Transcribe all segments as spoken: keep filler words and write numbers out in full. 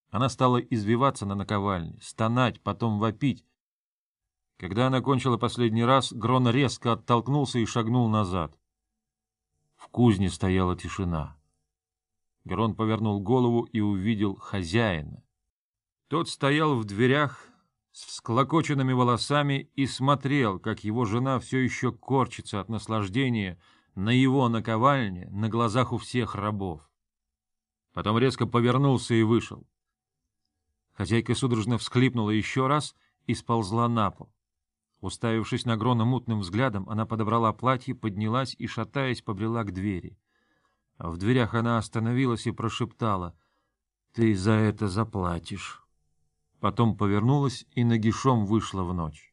Она стала извиваться на наковальне, стонать, потом вопить. Когда она кончила последний раз, Грон резко оттолкнулся и шагнул назад. В кузне стояла тишина. Грон повернул голову и увидел хозяина. Тот стоял в дверях с всклокоченными волосами и смотрел, как его жена все еще корчится от наслаждения на его наковальне на глазах у всех рабов. Потом резко повернулся и вышел. Хозяйка судорожно всхлипнула еще раз и сползла на пол. Уставившись на Грона мутным взглядом, она подобрала платье, поднялась и, шатаясь, побрела к двери. В дверях она остановилась и прошептала: «Ты за это заплатишь». Потом повернулась и нагишом вышла в ночь.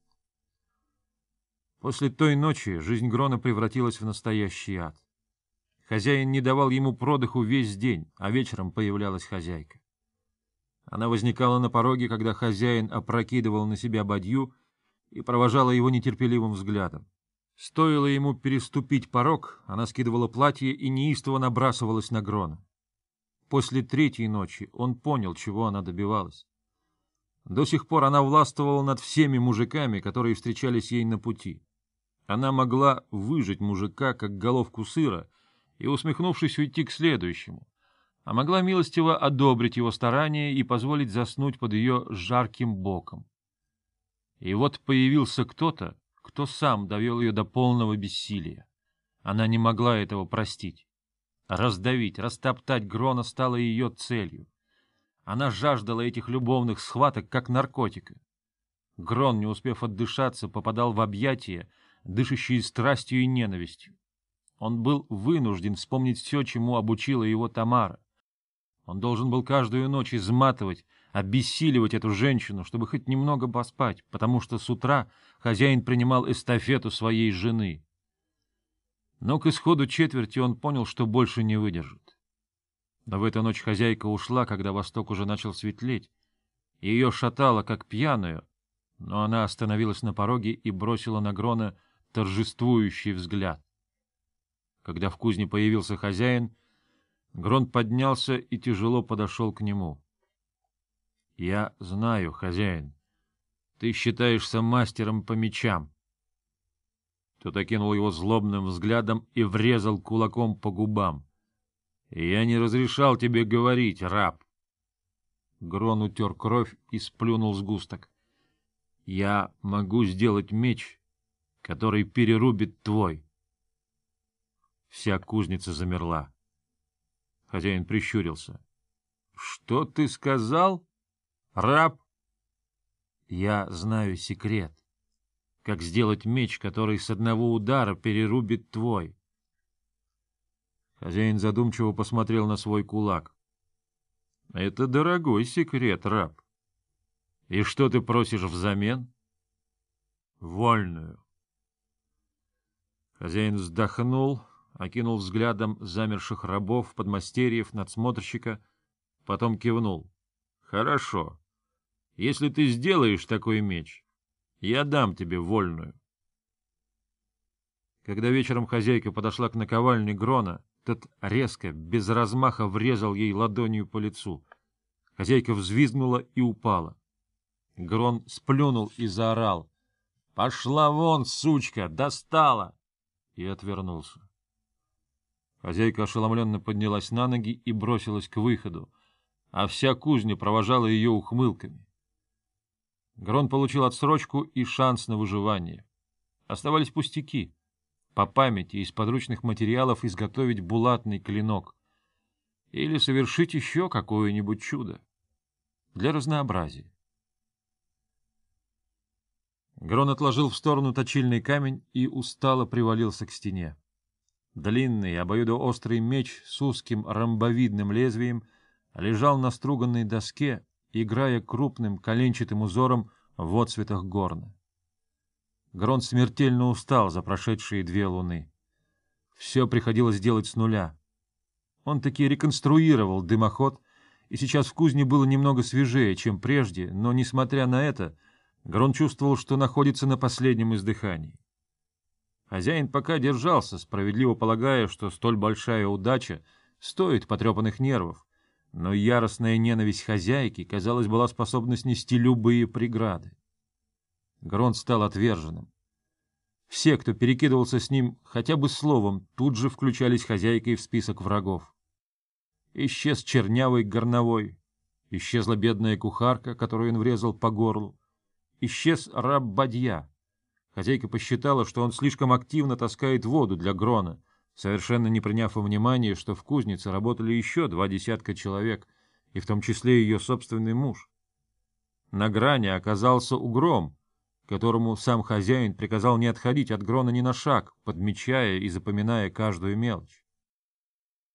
После той ночи жизнь Грона превратилась в настоящий ад. Хозяин не давал ему продыху весь день, а вечером появлялась хозяйка. Она возникала на пороге, когда хозяин опрокидывал на себя бадью, и провожала его нетерпеливым взглядом. Стоило ему переступить порог, она скидывала платье и неистово набрасывалась на Грона. После третьей ночи он понял, чего она добивалась. До сих пор она властвовала над всеми мужиками, которые встречались ей на пути. Она могла выжать мужика, как головку сыра, и, усмехнувшись, уйти к следующему, а могла милостиво одобрить его старания и позволить заснуть под ее жарким боком. И вот появился кто-то, кто сам довел ее до полного бессилия. Она не могла этого простить. Раздавить, растоптать Грона стало ее целью. Она жаждала этих любовных схваток, как наркотика. Грон, не успев отдышаться, попадал в объятия, дышащие страстью и ненавистью. Он был вынужден вспомнить все, чему обучила его Тамара. Он должен был каждую ночь изматывать, обессиливать эту женщину, чтобы хоть немного поспать, потому что с утра хозяин принимал эстафету своей жены. Но к исходу четверти он понял, что больше не выдержит. Но в эту ночь хозяйка ушла, когда восток уже начал светлеть. Ее шатало, как пьяную, но она остановилась на пороге и бросила на Грона торжествующий взгляд. Когда в кузне появился хозяин, Грон поднялся и тяжело подошел к нему. — Я знаю, хозяин, ты считаешься мастером по мечам. Тот окинул его злобным взглядом и врезал кулаком по губам. — Я не разрешал тебе говорить, раб. Грон утер кровь и сплюнул сгусток. — Я могу сделать меч, который перерубит твой. Вся кузница замерла. Хозяин прищурился. — Что ты сказал, раб? — Я знаю секрет, как сделать меч, который с одного удара перерубит твой. Хозяин задумчиво посмотрел на свой кулак. — Это дорогой секрет, раб. И что ты просишь взамен? — Вольную. Хозяин вздохнул, окинул взглядом замерших рабов, подмастерьев, надсмотрщика, потом кивнул. — Хорошо. Если ты сделаешь такой меч, я дам тебе вольную. Когда вечером хозяйка подошла к наковальне Грона, тот резко, без размаха врезал ей ладонью по лицу. Хозяйка взвизгнула и упала. Грон сплюнул и заорал: — Пошла вон, сучка, достала! И отвернулся. Хозяйка ошеломленно поднялась на ноги и бросилась к выходу, а вся кузня провожала ее ухмылками. Грон получил отсрочку и шанс на выживание. Оставались пустяки. По памяти из подручных материалов изготовить булатный клинок или совершить еще какое-нибудь чудо для разнообразия. Грон отложил в сторону точильный камень и устало привалился к стене. Длинный, обоюдоострый меч с узким ромбовидным лезвием лежал на струганной доске, играя крупным коленчатым узором в отцветах горна. Грон смертельно устал за прошедшие две луны. Все приходилось делать с нуля. Он таки реконструировал дымоход, и сейчас в кузне было немного свежее, чем прежде, но, несмотря на это, Грон чувствовал, что находится на последнем издыхании. Хозяин пока держался, справедливо полагая, что столь большая удача стоит потрепанных нервов, Но яростная ненависть хозяйки, казалось, была способна снести любые преграды. Грон стал отверженным. Все, кто перекидывался с ним хотя бы словом, тут же включались хозяйкой в список врагов. Исчез чернявый горновой, исчезла бедная кухарка, которую он врезал по горлу, исчез раб Бадья. Хозяйка посчитала, что он слишком активно таскает воду для Грона, совершенно не приняв во внимание, что в кузнице работали еще два десятка человек, и в том числе ее собственный муж. На грани оказался Угром, которому сам хозяин приказал не отходить от Грона ни на шаг, подмечая и запоминая каждую мелочь.